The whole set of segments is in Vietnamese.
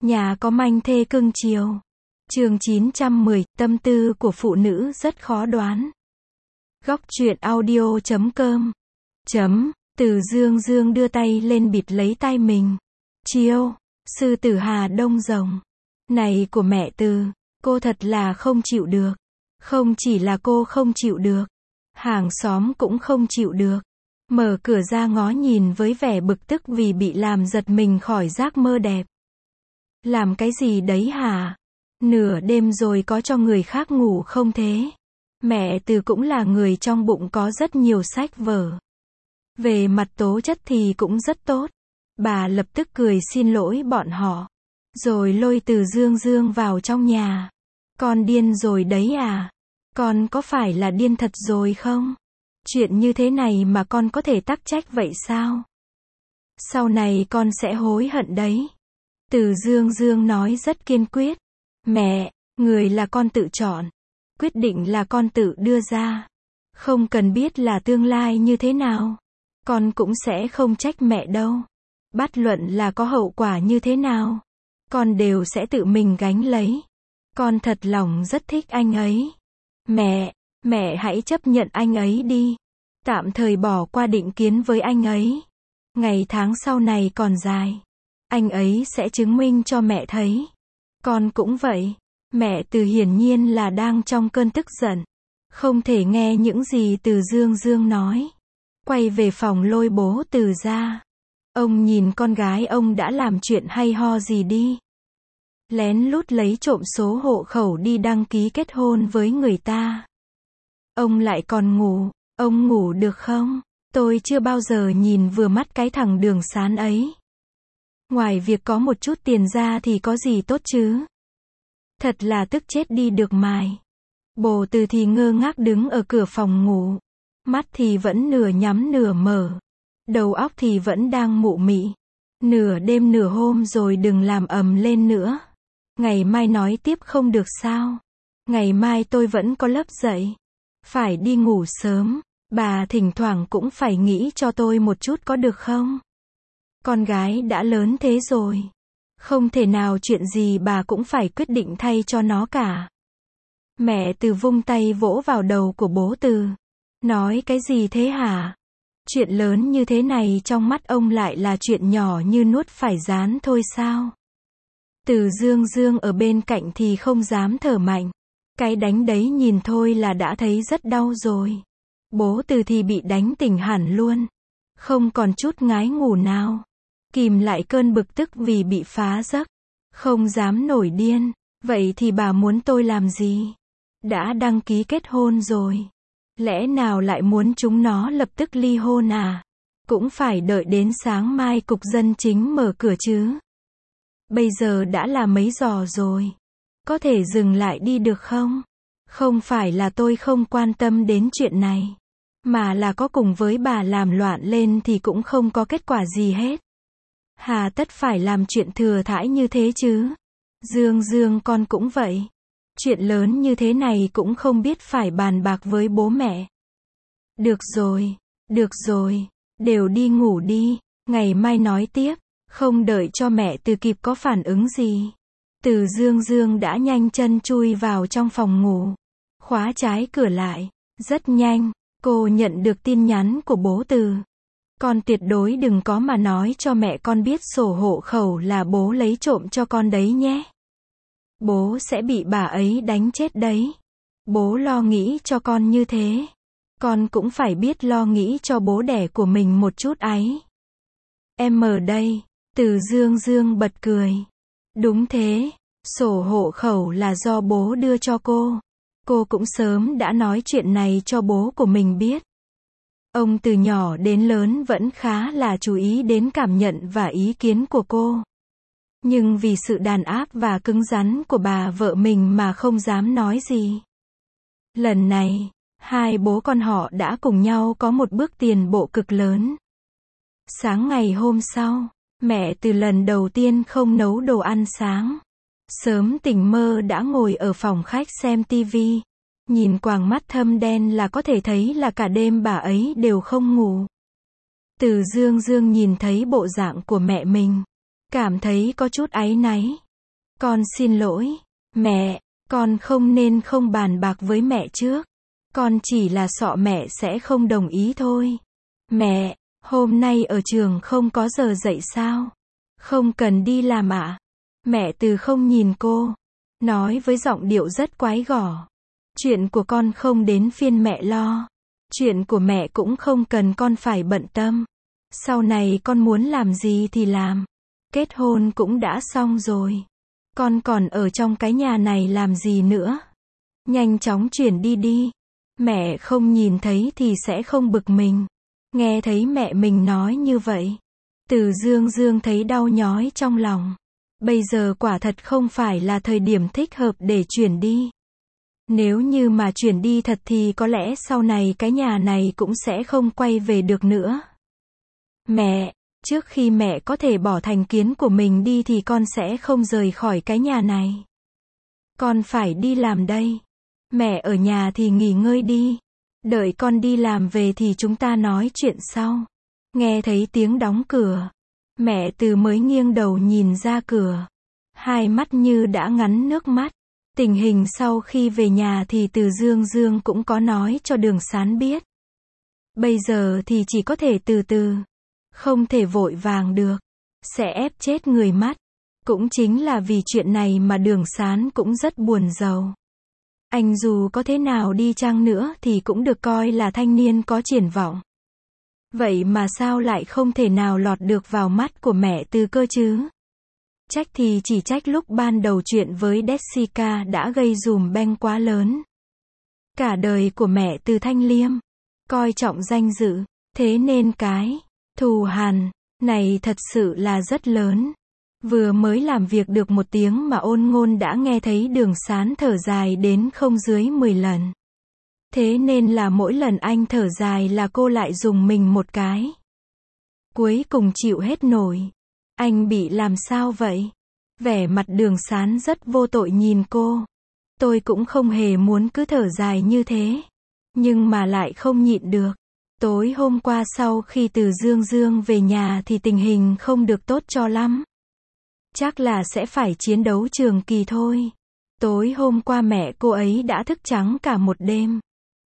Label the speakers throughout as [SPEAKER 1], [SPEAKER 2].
[SPEAKER 1] Nhà có manh thê cưng chiều. Chương 910, tâm tư của phụ nữ rất khó đoán. Góc truyện audio.com. Từ Dương đưa tay lên bịt lấy tay mình. Chiêu, sư tử Hà Đông Rồng. Này của mẹ Từ, cô thật là không chịu được. Không chỉ là cô không chịu được, hàng xóm cũng không chịu được. Mở cửa ra ngó nhìn với vẻ bực tức vì bị làm giật mình khỏi giấc mơ đẹp. Làm cái gì đấy hả? Nửa đêm rồi có cho người khác ngủ không thế? Mẹ Từ cũng là người trong bụng có rất nhiều sách vở. Về mặt tố chất thì cũng rất tốt. Bà lập tức cười xin lỗi bọn họ. Rồi lôi Từ Dương vào trong nhà. Con điên rồi đấy à? Con có phải là điên thật rồi không? Chuyện như thế này mà con có thể tắc trách vậy sao? Sau này con sẽ hối hận đấy. Từ Dương nói rất kiên quyết. Mẹ, người là con tự chọn. Quyết định là con tự đưa ra. Không cần biết là tương lai như thế nào. Con cũng sẽ không trách mẹ đâu. Bất luận là có hậu quả như thế nào, con đều sẽ tự mình gánh lấy. Con thật lòng rất thích anh ấy. Mẹ hãy chấp nhận anh ấy đi. Tạm thời bỏ qua định kiến với anh ấy. Ngày tháng sau này còn dài. Anh ấy sẽ chứng minh cho mẹ thấy. Con cũng vậy. Mẹ Từ hiển nhiên là đang trong cơn tức giận. Không thể nghe những gì Từ Dương nói. Quay về phòng lôi bố Từ ra. Ông nhìn con gái ông đã làm chuyện hay ho gì đi. Lén lút lấy trộm số hộ khẩu đi đăng ký kết hôn với người ta. Ông lại còn ngủ. Ông ngủ được không? Tôi chưa bao giờ nhìn vừa mắt cái thằng Đường Sán ấy. Ngoài việc có một chút tiền ra thì có gì tốt chứ? Thật là tức chết đi được mài. Bồ Từ thì ngơ ngác đứng ở cửa phòng ngủ. Mắt thì vẫn nửa nhắm nửa mở. Đầu óc thì vẫn đang mụ mị. Nửa đêm nửa hôm rồi đừng làm ầm lên nữa. Ngày mai nói tiếp không được sao? Ngày mai tôi vẫn có lớp dậy. Phải đi ngủ sớm. Bà thỉnh thoảng cũng phải nghĩ cho tôi một chút có được không? Con gái đã lớn thế rồi. Không thể nào chuyện gì bà cũng phải quyết định thay cho nó cả. Mẹ Từ vung tay vỗ vào đầu của bố Từ. Nói cái gì thế hả? Chuyện lớn như thế này trong mắt ông lại là chuyện nhỏ như nuốt phải rán thôi sao? Từ Dương ở bên cạnh thì không dám thở mạnh. Cái đánh đấy nhìn thôi là đã thấy rất đau rồi. Bố Từ thì bị đánh tỉnh hẳn luôn. Không còn chút ngái ngủ nào. Kìm lại cơn bực tức vì bị phá giấc. Không dám nổi điên. Vậy thì bà muốn tôi làm gì? Đã đăng ký kết hôn rồi. Lẽ nào lại muốn chúng nó lập tức ly hôn à? Cũng phải đợi đến sáng mai cục dân chính mở cửa chứ. Bây giờ đã là mấy giờ rồi. Có thể dừng lại đi được không? Không phải là tôi không quan tâm đến chuyện này. Mà là có cùng với bà làm loạn lên thì cũng không có kết quả gì hết. Hà tất phải làm chuyện thừa thãi như thế chứ. Dương con cũng vậy. Chuyện lớn như thế này cũng không biết phải bàn bạc với bố mẹ. Được rồi, đều đi ngủ đi, ngày mai nói tiếp. Không đợi cho mẹ Từ kịp có phản ứng gì. Từ Dương đã nhanh chân chui vào trong phòng ngủ. Khóa trái cửa lại. Rất nhanh, cô nhận được tin nhắn của bố Từ. Con tuyệt đối đừng có mà nói cho mẹ con biết sổ hộ khẩu là bố lấy trộm cho con đấy nhé. Bố sẽ bị bà ấy đánh chết đấy. Bố lo nghĩ cho con như thế. Con cũng phải biết lo nghĩ cho bố đẻ của mình một chút ấy. Em ở đây. Từ Dương bật cười. Đúng thế, sổ hộ khẩu là do bố đưa cho cô. Cô cũng sớm đã nói chuyện này cho bố của mình biết. Ông từ nhỏ đến lớn vẫn khá là chú ý đến cảm nhận và ý kiến của cô. Nhưng vì sự đàn áp và cứng rắn của bà vợ mình mà không dám nói gì. Lần này, hai bố con họ đã cùng nhau có một bước tiền bộ cực lớn. Sáng ngày hôm sau, mẹ Từ lần đầu tiên không nấu đồ ăn sáng. Sớm tỉnh mơ đã ngồi ở phòng khách xem tivi. Nhìn quàng mắt thâm đen là có thể thấy là cả đêm bà ấy đều không ngủ. Từ Dương nhìn thấy bộ dạng của mẹ mình. Cảm thấy có chút áy náy. Con xin lỗi, mẹ, con không nên không bàn bạc với mẹ trước. Con chỉ là sợ mẹ sẽ không đồng ý thôi. Mẹ, hôm nay ở trường không có giờ dạy sao? Không cần đi làm ạ. Mẹ Từ không nhìn cô, nói với giọng điệu rất quái gở. Chuyện của con không đến phiên mẹ lo. Chuyện của mẹ cũng không cần con phải bận tâm. Sau này con muốn làm gì thì làm. Kết hôn cũng đã xong rồi. Con còn ở trong cái nhà này làm gì nữa? Nhanh chóng chuyển đi đi. Mẹ không nhìn thấy thì sẽ không bực mình. Nghe thấy mẹ mình nói như vậy, Từ Dương Dương thấy đau nhói trong lòng. Bây giờ quả thật không phải là thời điểm thích hợp để chuyển đi. Nếu như mà chuyển đi thật thì có lẽ sau này cái nhà này cũng sẽ không quay về được nữa. Mẹ, trước khi mẹ có thể bỏ thành kiến của mình đi thì con sẽ không rời khỏi cái nhà này. Con phải đi làm đây. Mẹ ở nhà thì nghỉ ngơi đi. Đợi con đi làm về thì chúng ta nói chuyện sau. Nghe thấy tiếng đóng cửa, mẹ Từ mới nghiêng đầu nhìn ra cửa. Hai mắt như đã ngắn nước mắt. Tình hình sau khi về nhà thì Từ Dương Dương cũng có nói cho Đường Sán biết. Bây giờ thì chỉ có thể từ từ. Không thể vội vàng được. Sẽ ép chết người mất. Cũng chính là vì chuyện này mà Đường Sán cũng rất buồn rầu. Anh dù có thế nào đi chăng nữa thì cũng được coi là thanh niên có triển vọng. Vậy mà sao lại không thể nào lọt được vào mắt của mẹ Từ cơ chứ? Trách thì chỉ trách lúc ban đầu chuyện với Jessica đã gây dùm beng quá lớn. Cả đời của mẹ Từ thanh liêm, coi trọng danh dự, thế nên cái thù hằn này thật sự là rất lớn. Vừa mới làm việc được 1 tiếng mà Ôn Ngôn đã nghe thấy Đường Sán thở dài đến không dưới 10 lần. Thế nên là mỗi lần anh thở dài là cô lại dùng mình một cái. Cuối cùng chịu hết nổi. Anh bị làm sao vậy? Vẻ mặt Đường Sán rất vô tội nhìn cô. Tôi cũng không hề muốn cứ thở dài như thế. Nhưng mà lại không nhịn được. Tối hôm qua sau khi Từ Dương Dương về nhà thì tình hình không được tốt cho lắm. Chắc là sẽ phải chiến đấu trường kỳ thôi. Tối hôm qua mẹ cô ấy đã thức trắng cả một đêm.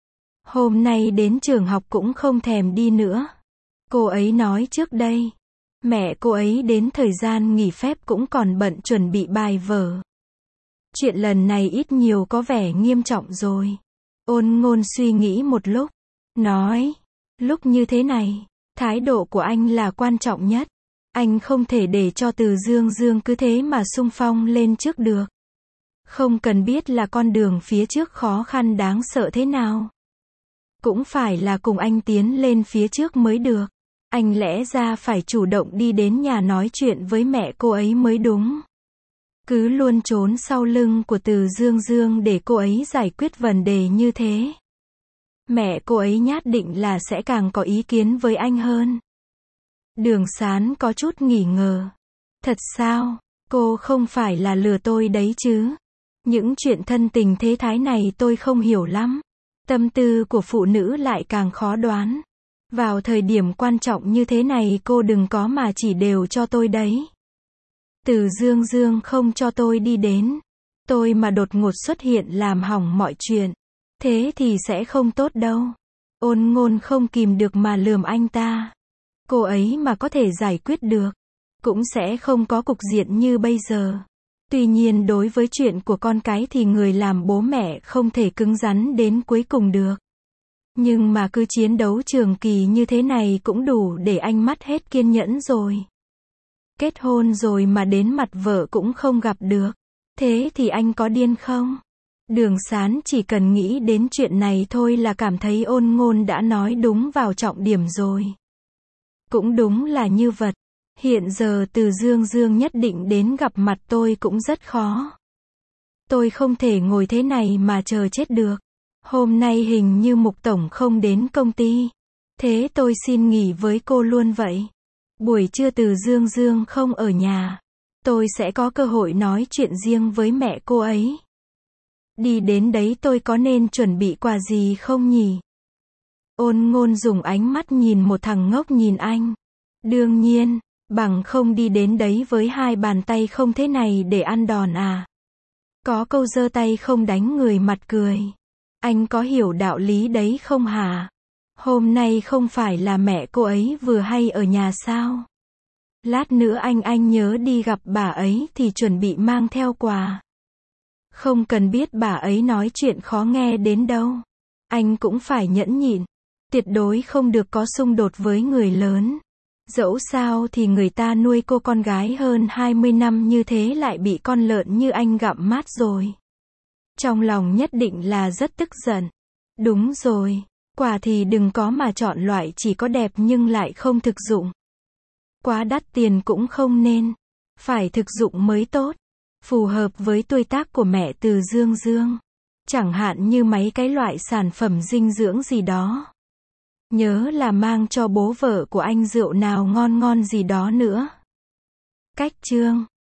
[SPEAKER 1] Hôm nay đến trường học cũng không thèm đi nữa. Cô ấy nói trước đây, mẹ cô ấy đến thời gian nghỉ phép cũng còn bận chuẩn bị bài vở. Chuyện lần này ít nhiều có vẻ nghiêm trọng rồi. Ôn Ngôn suy nghĩ một lúc, nói, lúc như thế này, thái độ của anh là quan trọng nhất. Anh không thể để cho Từ Dương Dương cứ thế mà xung phong lên trước được. Không cần biết là con đường phía trước khó khăn đáng sợ thế nào. Cũng phải là cùng anh tiến lên phía trước mới được. Anh lẽ ra phải chủ động đi đến nhà nói chuyện với mẹ cô ấy mới đúng. Cứ luôn trốn sau lưng của Từ Dương Dương để cô ấy giải quyết vấn đề như thế. Mẹ cô ấy nhất định là sẽ càng có ý kiến với anh hơn. Đường Sán có chút nghi ngờ. Thật sao? Cô không phải là lừa tôi đấy chứ? Những chuyện thân tình thế thái này tôi không hiểu lắm. Tâm tư của phụ nữ lại càng khó đoán. Vào thời điểm quan trọng như thế này cô đừng có mà chỉ đều cho tôi đấy. Từ Dương Dương không cho tôi đi đến. Tôi mà đột ngột xuất hiện làm hỏng mọi chuyện. Thế thì sẽ không tốt đâu. Ôn Ngôn không kìm được mà lườm anh ta. Cô ấy mà có thể giải quyết được, cũng sẽ không có cục diện như bây giờ. Tuy nhiên đối với chuyện của con cái thì người làm bố mẹ không thể cứng rắn đến cuối cùng được. Nhưng mà cứ chiến đấu trường kỳ như thế này cũng đủ để anh mất hết kiên nhẫn rồi. Kết hôn rồi mà đến mặt vợ cũng không gặp được. Thế thì anh có điên không? Đường Sán chỉ cần nghĩ đến chuyện này thôi là cảm thấy Ôn Ngôn đã nói đúng vào trọng điểm rồi. Cũng đúng là như vật. Hiện giờ Từ Dương Dương nhất định đến gặp mặt tôi cũng rất khó. Tôi không thể ngồi thế này mà chờ chết được. Hôm nay hình như Mục Tổng không đến công ty. Thế tôi xin nghỉ với cô luôn vậy. Buổi trưa Từ Dương Dương không ở nhà. Tôi sẽ có cơ hội nói chuyện riêng với mẹ cô ấy. Đi đến đấy tôi có nên chuẩn bị quà gì không nhỉ? Ôn Ngôn dùng ánh mắt nhìn một thằng ngốc nhìn anh. Đương nhiên, Bằng không đi đến đấy với hai bàn tay không thế này để ăn đòn à? Có câu giơ tay không đánh người mặt cười. Anh có hiểu đạo lý đấy không hả? Hôm nay không phải là mẹ cô ấy vừa hay ở nhà sao? Lát nữa anh nhớ đi gặp bà ấy thì chuẩn bị mang theo quà. Không cần biết bà ấy nói chuyện khó nghe đến đâu. Anh cũng phải nhẫn nhịn. Tuyệt đối không được có xung đột với người lớn. Dẫu sao thì người ta nuôi cô con gái hơn 20 năm như thế lại bị con lợn như anh gặm mát rồi. Trong lòng nhất định là rất tức giận. Đúng rồi, quà thì đừng có mà chọn loại chỉ có đẹp nhưng lại không thực dụng. Quá đắt tiền cũng không nên. Phải thực dụng mới tốt. Phù hợp với tuổi tác của mẹ Từ Dương Dương. Chẳng hạn như mấy cái loại sản phẩm dinh dưỡng gì đó. Nhớ là mang cho bố vợ của anh rượu nào ngon ngon gì đó nữa. Cách chương